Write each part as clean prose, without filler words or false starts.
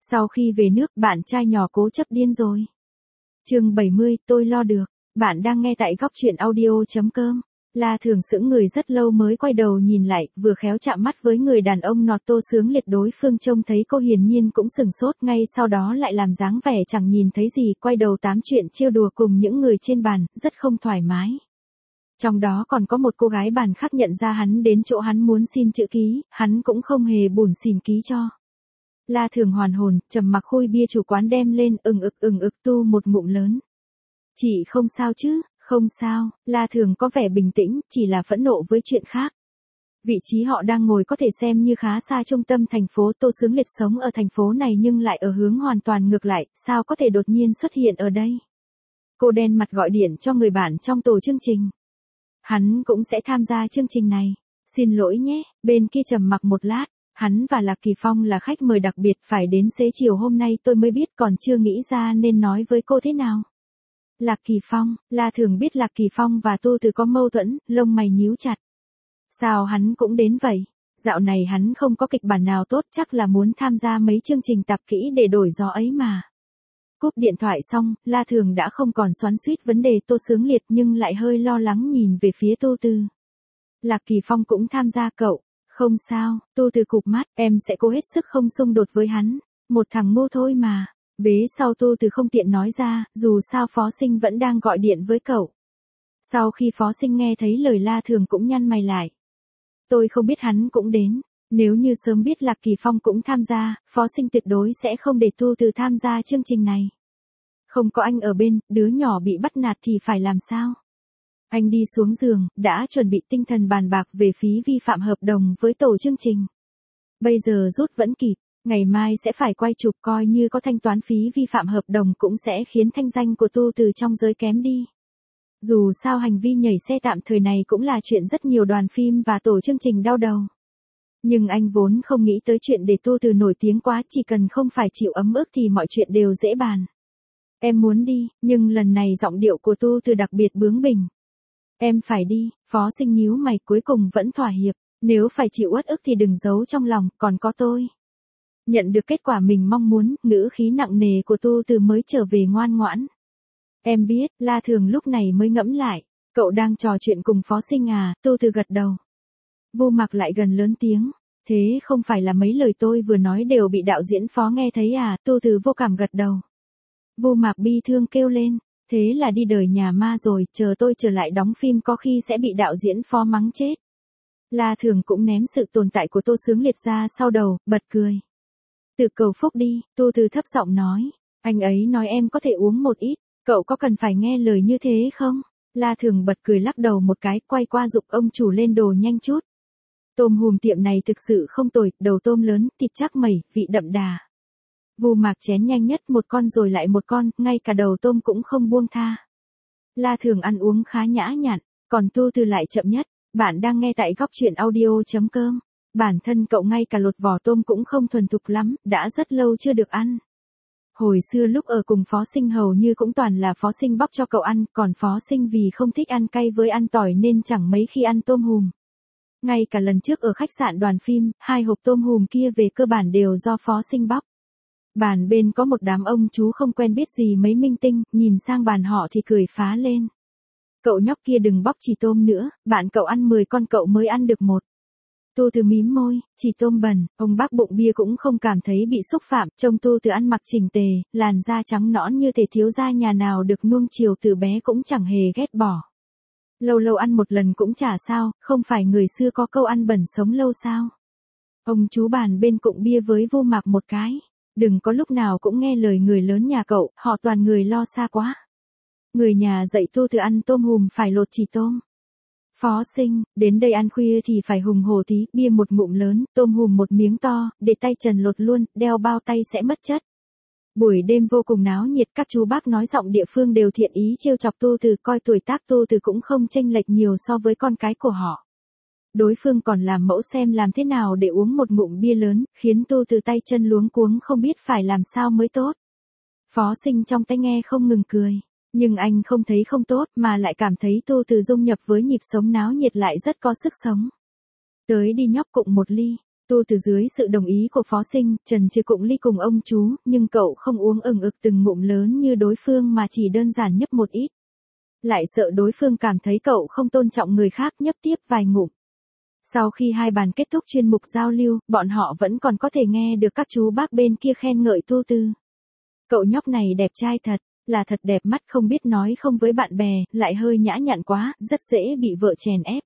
Sau khi về nước, bạn trai nhỏ cố chấp điên rồi. Chương 70, tôi lo được. Bạn đang nghe tại góc truyện audio.com. La Thường sững người rất lâu mới quay đầu nhìn lại, vừa khéo chạm mắt với người đàn ông nọt Tô Sướng Liệt. Đối phương trông thấy cô hiển nhiên cũng sừng sốt, ngay sau đó lại làm dáng vẻ chẳng nhìn thấy gì, quay đầu tám chuyện trêu đùa cùng những người trên bàn, rất không thoải mái. Trong đó còn có một cô gái bàn khác nhận ra hắn đến chỗ hắn muốn xin chữ ký, hắn cũng không hề bủn xỉn ký cho. La Thường hoàn hồn, trầm mặc khui bia chủ quán đem lên, ừng ực tu một ngụm lớn. Chị không sao chứ? Không sao, La Thường có vẻ bình tĩnh, chỉ là phẫn nộ với chuyện khác. Vị trí họ đang ngồi có thể xem như khá xa trung tâm thành phố. Tô Sướng Liệt sống ở thành phố này nhưng lại ở hướng hoàn toàn ngược lại, sao có thể đột nhiên xuất hiện ở đây? Cô đen mặt gọi điện cho người bạn trong tổ chương trình. Hắn cũng sẽ tham gia chương trình này. Xin lỗi nhé, bên kia trầm mặc một lát. Hắn và Lạc Kỳ Phong là khách mời đặc biệt, phải đến xế chiều hôm nay tôi mới biết, còn chưa nghĩ ra nên nói với cô thế nào. Lạc Kỳ Phong, La Thường biết Lạc Kỳ Phong và Tô Từ có mâu thuẫn, lông mày nhíu chặt. Sao hắn cũng đến vậy? Dạo này hắn không có kịch bản nào tốt, chắc là muốn tham gia mấy chương trình tạp kỹ để đổi gió ấy mà. Cúp điện thoại xong, La Thường đã không còn xoắn xuýt vấn đề Tô Sướng Liệt nhưng lại hơi lo lắng nhìn về phía Tô Từ. Lạc Kỳ Phong cũng tham gia cậu. Không sao, Tô Từ cụp mắt, em sẽ cố hết sức không xung đột với hắn. Một thằng ngu thôi mà. Vế sau Tô Từ không tiện nói ra, dù sao Phó Sinh vẫn đang gọi điện với cậu. Sau khi Phó Sinh nghe thấy lời La Thường cũng nhăn mày lại. Tôi không biết hắn cũng đến. Nếu như sớm biết Lạc Kỳ Phong cũng tham gia, Phó Sinh tuyệt đối sẽ không để Tô Từ tham gia chương trình này. Không có anh ở bên, đứa nhỏ bị bắt nạt thì phải làm sao? Anh đi xuống giường, đã chuẩn bị tinh thần bàn bạc về phí vi phạm hợp đồng với tổ chương trình. Bây giờ rút vẫn kịp, ngày mai sẽ phải quay chụp, coi như có thanh toán phí vi phạm hợp đồng cũng sẽ khiến thanh danh của Tô Từ trong giới kém đi. Dù sao hành vi nhảy xe tạm thời này cũng là chuyện rất nhiều đoàn phim và tổ chương trình đau đầu. Nhưng anh vốn không nghĩ tới chuyện để Tô Từ nổi tiếng quá, chỉ cần không phải chịu ấm ức thì mọi chuyện đều dễ bàn. Em muốn đi, nhưng lần này giọng điệu của Tô Từ đặc biệt bướng bỉnh. Em phải đi, Phó Sinh nhíu mày cuối cùng vẫn thỏa hiệp, nếu phải chịu uất ức thì đừng giấu trong lòng, còn có tôi. Nhận được kết quả mình mong muốn, ngữ khí nặng nề của Tô Từ mới trở về ngoan ngoãn. Em biết, La Thường lúc này mới ngẫm lại, cậu đang trò chuyện cùng Phó Sinh à? Tô Từ gật đầu. Vô Mạc lại gần lớn tiếng, thế không phải là mấy lời tôi vừa nói đều bị đạo diễn Phó nghe thấy à? Tô Từ vô cảm gật đầu. Vô Mạc bi thương kêu lên. Thế là đi đời nhà ma rồi, chờ tôi trở lại đóng phim có khi sẽ bị đạo diễn Phó mắng chết. La Thường cũng ném sự tồn tại của Tô Sướng Liệt ra sau đầu, bật cười. Tự cầu phúc đi, Tô Từ thấp giọng nói. Anh ấy nói em có thể uống một ít, cậu có cần phải nghe lời như thế không? La Thường bật cười lắc đầu một cái, quay qua giục ông chủ lên đồ nhanh chút. Tôm hùm tiệm này thực sự không tồi, đầu tôm lớn, thịt chắc mẩy, vị đậm đà. Vô Mạc chén nhanh nhất một con rồi lại một con, ngay cả đầu tôm cũng không buông tha. La Thường ăn uống khá nhã nhặn, còn Tô Từ lại chậm nhất. Bạn đang nghe tại góc truyện audio.com. Bản thân cậu ngay cả lột vỏ tôm cũng không thuần thục lắm, đã rất lâu chưa được ăn. Hồi xưa lúc ở cùng Phó Sinh hầu như cũng toàn là Phó Sinh bóc cho cậu ăn, còn Phó Sinh vì không thích ăn cay với ăn tỏi nên chẳng mấy khi ăn tôm hùm. Ngay cả lần trước ở khách sạn đoàn phim, 2 hộp tôm hùm kia về cơ bản đều do Phó Sinh bóc. Bàn bên có một đám ông chú không quen biết gì mấy minh tinh, nhìn sang bàn họ thì cười phá lên. Cậu nhóc kia đừng bóc chỉ tôm nữa, bạn cậu ăn 10 con cậu mới ăn được 1. Tô Từ mím môi, chỉ tôm bẩn, ông bác bụng bia cũng không cảm thấy bị xúc phạm, trông Tô Từ ăn mặc chỉnh tề, làn da trắng nõn như thể thiếu gia nhà nào được nuông chiều từ bé cũng chẳng hề ghét bỏ. Lâu lâu ăn một lần cũng chả sao, không phải người xưa có câu ăn bẩn sống lâu sao. Ông chú bàn bên cụng bia với Vô Mạc một cái. Đừng có lúc nào cũng nghe lời người lớn nhà cậu, họ toàn người lo xa quá. Người nhà dạy Tô Từ ăn tôm hùm phải lột chỉ tôm. Phó Sinh, đến đây ăn khuya thì phải hùng hổ tí, bia một ngụm lớn, tôm hùm một miếng to, để tay trần lột luôn, đeo bao tay sẽ mất chất. Buổi đêm vô cùng náo nhiệt, các chú bác nói giọng địa phương đều thiện ý trêu chọc Tô Từ, coi tuổi tác Tô Từ cũng không chênh lệch nhiều so với con cái của họ. Đối phương còn làm mẫu xem làm thế nào để uống một ngụm bia lớn, khiến Tô Từ tay chân luống cuống không biết phải làm sao mới tốt. Phó Sinh trong tai nghe không ngừng cười, nhưng anh không thấy không tốt mà lại cảm thấy Tô Từ dung nhập với nhịp sống náo nhiệt lại rất có sức sống. Tới đi nhóc, cụng một ly. Tô Từ dưới sự đồng ý của Phó Sinh, Trần Trừ cụng ly cùng ông chú, nhưng cậu không uống ừng ực từng ngụm lớn như đối phương mà chỉ đơn giản nhấp một ít. Lại sợ đối phương cảm thấy cậu không tôn trọng người khác, nhấp tiếp vài ngụm. Sau khi hai bàn kết thúc chuyên mục giao lưu, bọn họ vẫn còn có thể nghe được các chú bác bên kia khen ngợi Tô Từ. Cậu nhóc này đẹp trai thật, là thật đẹp mắt, không biết nói không với bạn bè, lại hơi nhã nhặn quá, rất dễ bị vợ chèn ép.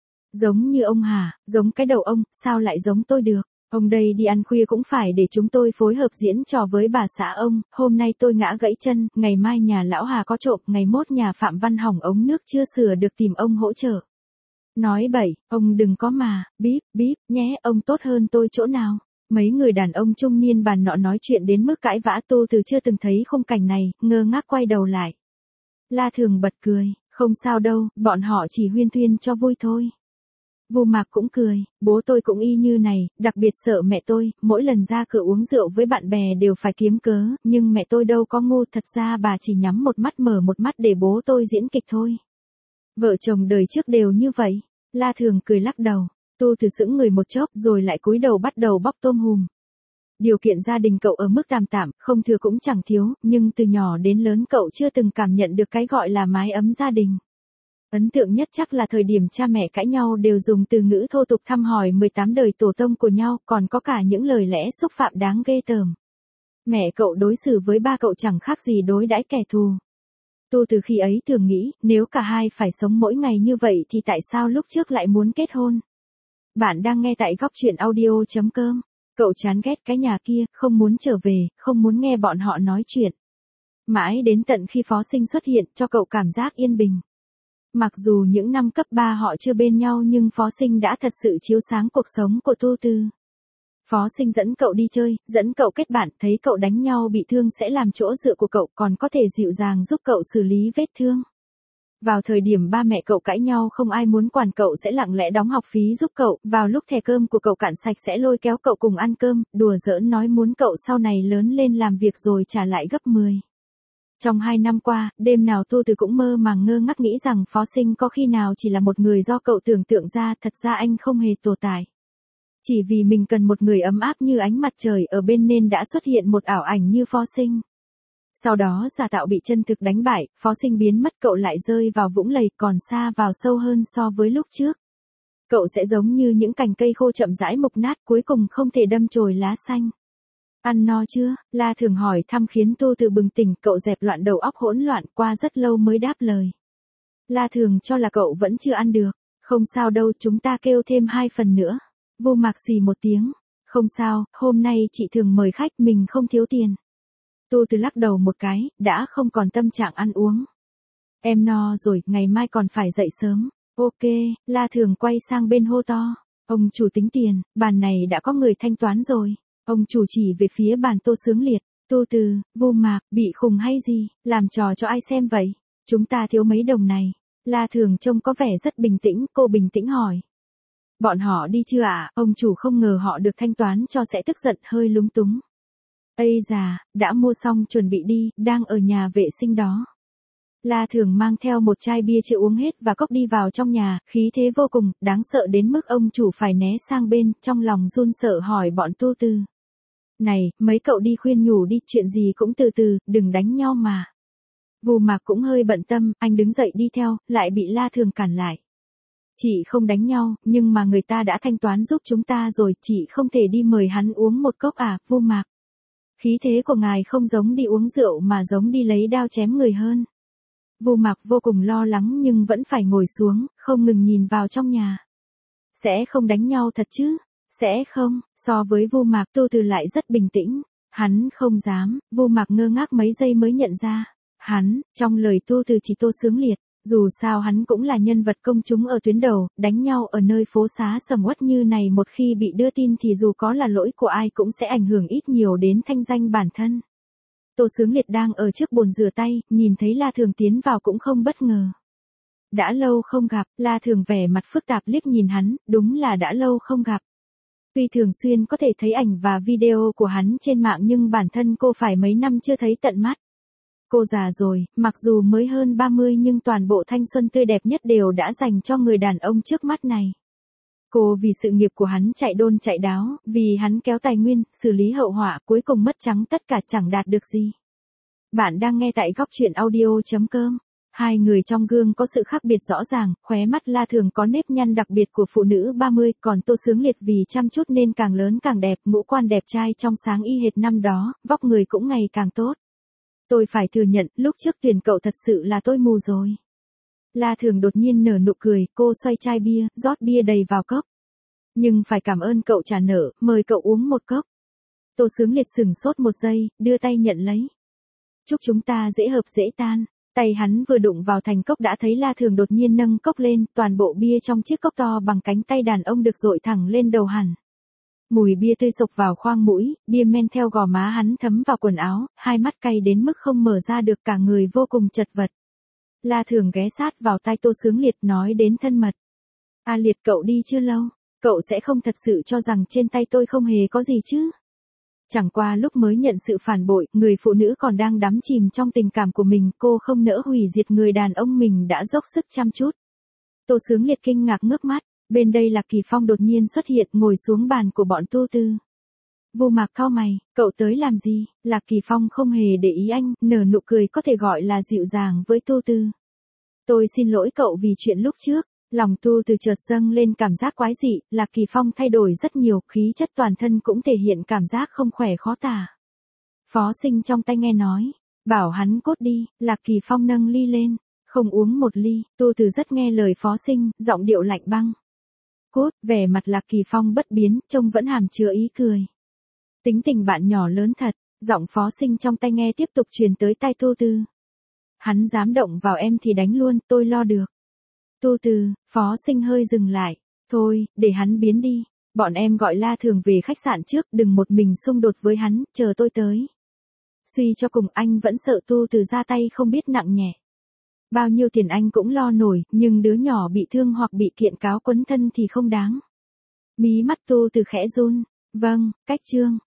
Giống như ông hả, giống cái đầu ông, sao lại giống tôi được? Ông đây đi ăn khuya cũng phải để chúng tôi phối hợp diễn trò với bà xã ông, hôm nay tôi ngã gãy chân, ngày mai nhà lão Hà có trộm, ngày mốt nhà Phạm Văn hỏng ống nước chưa sửa được tìm ông hỗ trợ. Nói bậy, ông đừng có mà, bíp, bíp, nhé, ông tốt hơn tôi chỗ nào? Mấy người đàn ông trung niên bàn nọ nói chuyện đến mức cãi vã. Tô Từ chưa từng thấy khung cảnh này, ngơ ngác quay đầu lại. La Thường bật cười, không sao đâu, bọn họ chỉ huyên thuyên cho vui thôi. Vu Mạc cũng cười, bố tôi cũng y như này, đặc biệt sợ mẹ tôi, mỗi lần ra cửa uống rượu với bạn bè đều phải kiếm cớ, nhưng mẹ tôi đâu có ngu, thật ra bà chỉ nhắm một mắt mở một mắt để bố tôi diễn kịch thôi. Vợ chồng đời trước đều như vậy. La Thường cười lắc đầu. Tô Từ sững người một chốc rồi lại cúi đầu bắt đầu bóc tôm hùm. Điều kiện gia đình cậu ở mức tạm tạm, không thừa cũng chẳng thiếu, nhưng từ nhỏ đến lớn cậu chưa từng cảm nhận được cái gọi là mái ấm gia đình. Ấn tượng nhất chắc là thời điểm cha mẹ cãi nhau đều dùng từ ngữ thô tục thăm hỏi 18 đời tổ tông của nhau, còn có cả những lời lẽ xúc phạm đáng ghê tởm. Mẹ cậu đối xử với ba cậu chẳng khác gì đối đãi kẻ thù. Tô Từ khi ấy thường nghĩ, nếu cả hai phải sống mỗi ngày như vậy thì tại sao lúc trước lại muốn kết hôn? Bạn đang nghe tại góc truyện audio.com. Cậu chán ghét cái nhà kia, không muốn trở về, không muốn nghe bọn họ nói chuyện. Mãi đến tận khi Phó Sinh xuất hiện cho cậu cảm giác yên bình. Mặc dù những năm cấp 3 họ chưa bên nhau nhưng Phó Sinh đã thật sự chiếu sáng cuộc sống của Tô Từ. Phó Sinh dẫn cậu đi chơi, dẫn cậu kết bạn, thấy cậu đánh nhau bị thương sẽ làm chỗ dựa của cậu, còn có thể dịu dàng giúp cậu xử lý vết thương. Vào thời điểm ba mẹ cậu cãi nhau không ai muốn quản cậu sẽ lặng lẽ đóng học phí giúp cậu, vào lúc thẻ cơm của cậu cạn sạch sẽ lôi kéo cậu cùng ăn cơm, đùa giỡn nói muốn cậu sau này lớn lên làm việc rồi trả lại gấp 10. Trong 2 năm qua, đêm nào Tô Từ cũng mơ màng ngơ ngác nghĩ rằng Phó Sinh có khi nào chỉ là một người do cậu tưởng tượng ra, thật ra anh không hề tồn tại. Chỉ vì mình cần một người ấm áp như ánh mặt trời ở bên nên đã xuất hiện một ảo ảnh như Phó Sinh. Sau đó giả tạo bị chân thực đánh bại, Phó Sinh biến mất, cậu lại rơi vào vũng lầy còn xa vào sâu hơn so với lúc trước. Cậu sẽ giống như những cành cây khô chậm rãi mục nát cuối cùng không thể đâm chồi lá xanh. Ăn no chưa? La Thường hỏi thăm khiến Tô Từ bừng tỉnh, cậu dẹp loạn đầu óc hỗn loạn qua rất lâu mới đáp lời. La Thường cho là cậu vẫn chưa ăn được. Không sao đâu, chúng ta kêu thêm 2 phần nữa. Vô Mạc xì một tiếng. Không sao, hôm nay chị Thường mời khách, mình không thiếu tiền. Tô Từ lắc đầu một cái, đã không còn tâm trạng ăn uống. Em no rồi, ngày mai còn phải dậy sớm. Ok, La Thường quay sang bên hô to. Ông chủ tính tiền, bàn này đã có người thanh toán rồi. Ông chủ chỉ về phía bàn Tô Sướng Liệt. Tô Từ, Vô Mạc, bị khùng hay gì, làm trò cho ai xem vậy? Chúng ta thiếu mấy đồng này. La Thường trông có vẻ rất bình tĩnh, cô bình tĩnh hỏi. Bọn họ đi chưa ạ? Ông chủ không ngờ họ được thanh toán cho sẽ tức giận, hơi lúng túng. Ây già, đã mua xong chuẩn bị đi, đang ở nhà vệ sinh đó. La Thường mang theo một chai bia chưa uống hết và cốc đi vào trong nhà, khí thế vô cùng, đáng sợ đến mức ông chủ phải né sang bên, trong lòng run sợ hỏi bọn Tô Từ. Này, mấy cậu đi khuyên nhủ đi, chuyện gì cũng từ từ, đừng đánh nhau mà. Vu Mạc cũng hơi bận tâm, anh đứng dậy đi theo, lại bị La Thường cản lại. Chị không đánh nhau, nhưng mà người ta đã thanh toán giúp chúng ta rồi, chị không thể đi mời hắn uống một cốc à, Vu Mạc. Khí thế của ngài không giống đi uống rượu mà giống đi lấy đao chém người hơn. Vu Mạc vô cùng lo lắng nhưng vẫn phải ngồi xuống, không ngừng nhìn vào trong nhà. Sẽ không đánh nhau thật chứ? Sẽ không, so với Vu Mạc Tô Từ lại rất bình tĩnh. Hắn không dám, Vu Mạc ngơ ngác mấy giây mới nhận ra. Hắn, trong lời Tô Từ chỉ Tô Sướng Liệt. Dù sao hắn cũng là nhân vật công chúng ở tuyến đầu, đánh nhau ở nơi phố xá sầm uất như này một khi bị đưa tin thì dù có là lỗi của ai cũng sẽ ảnh hưởng ít nhiều đến thanh danh bản thân. Tô Sướng Liệt đang ở trước bồn rửa tay, nhìn thấy La Thường tiến vào cũng không bất ngờ. Đã lâu không gặp, La Thường vẻ mặt phức tạp liếc nhìn hắn, đúng là đã lâu không gặp. Tuy thường xuyên có thể thấy ảnh và video của hắn trên mạng nhưng bản thân cô phải mấy năm chưa thấy tận mắt. Cô già rồi, mặc dù mới hơn 30 nhưng toàn bộ thanh xuân tươi đẹp nhất đều đã dành cho người đàn ông trước mắt này. Cô vì sự nghiệp của hắn chạy đôn chạy đáo, vì hắn kéo tài nguyên, xử lý hậu họa, cuối cùng mất trắng tất cả chẳng đạt được gì. Bạn đang nghe tại góc chuyện audio.com. Hai người trong gương có sự khác biệt rõ ràng, khóe mắt La Thường có nếp nhăn đặc biệt của phụ nữ 30, còn Tô Sướng Liệt vì chăm chút nên càng lớn càng đẹp, ngũ quan đẹp trai trong sáng y hệt năm đó, vóc người cũng ngày càng tốt. Tôi phải thừa nhận, lúc trước tuyển cậu thật sự là tôi mù rồi. La Thường đột nhiên nở nụ cười, cô xoay chai bia, rót bia đầy vào cốc. Nhưng phải cảm ơn cậu trả nợ, mời cậu uống một cốc. Tô Sướng Liệt sừng sốt một giây, đưa tay nhận lấy. Chúc chúng ta dễ hợp dễ tan. Tay hắn vừa đụng vào thành cốc đã thấy La Thường đột nhiên nâng cốc lên, toàn bộ bia trong chiếc cốc to bằng cánh tay đàn ông được dội thẳng lên đầu hẳn. Mùi bia tươi sộc vào khoang mũi, bia men theo gò má hắn thấm vào quần áo, hai mắt cay đến mức không mở ra được, cả người vô cùng chật vật. La Thường ghé sát vào tai Tô Sướng Liệt nói đến thân mật. A Liệt, cậu đi chưa lâu, cậu sẽ không thật sự cho rằng trên tay tôi không hề có gì chứ? Chẳng qua lúc mới nhận sự phản bội, người phụ nữ còn đang đắm chìm trong tình cảm của mình, cô không nỡ hủy diệt người đàn ông mình đã dốc sức chăm chút. Tô Sướng Liệt kinh ngạc ngước mắt, bên đây Lạc Kỳ Phong đột nhiên xuất hiện, ngồi xuống bàn của bọn Tu Tư. Vô Mạc cau mày, cậu tới làm gì? Lạc Kỳ Phong không hề để ý anh, nở nụ cười có thể gọi là dịu dàng với Tu Tư. Tôi xin lỗi cậu vì chuyện lúc trước. Lòng Tu Từ chợt dâng lên cảm giác quái dị, Lạc Kỳ Phong thay đổi rất nhiều, khí chất toàn thân cũng thể hiện cảm giác không khỏe khó tả. Phó Sinh trong tay nghe nói, bảo hắn cốt đi, Lạc Kỳ Phong nâng ly lên, không uống một ly, Tu Từ rất nghe lời Phó Sinh, giọng điệu lạnh băng. Cốt, vẻ mặt Lạc Kỳ Phong bất biến, trông vẫn hàm chứa ý cười. Tính tình bạn nhỏ lớn thật, giọng Phó Sinh trong tay nghe tiếp tục truyền tới tai Tu Từ. Hắn dám động vào em thì đánh luôn, tôi lo được. Tu Từ, Phó Sinh hơi dừng lại. Thôi, để hắn biến đi. Bọn em gọi La Thường về khách sạn trước, đừng một mình xung đột với hắn, chờ tôi tới. Suy cho cùng anh vẫn sợ Tu Từ ra tay không biết nặng nhẹ. Bao nhiêu tiền anh cũng lo nổi, nhưng đứa nhỏ bị thương hoặc bị kiện cáo quấn thân thì không đáng. Mí mắt Tu Từ khẽ run. Vâng, cách chương.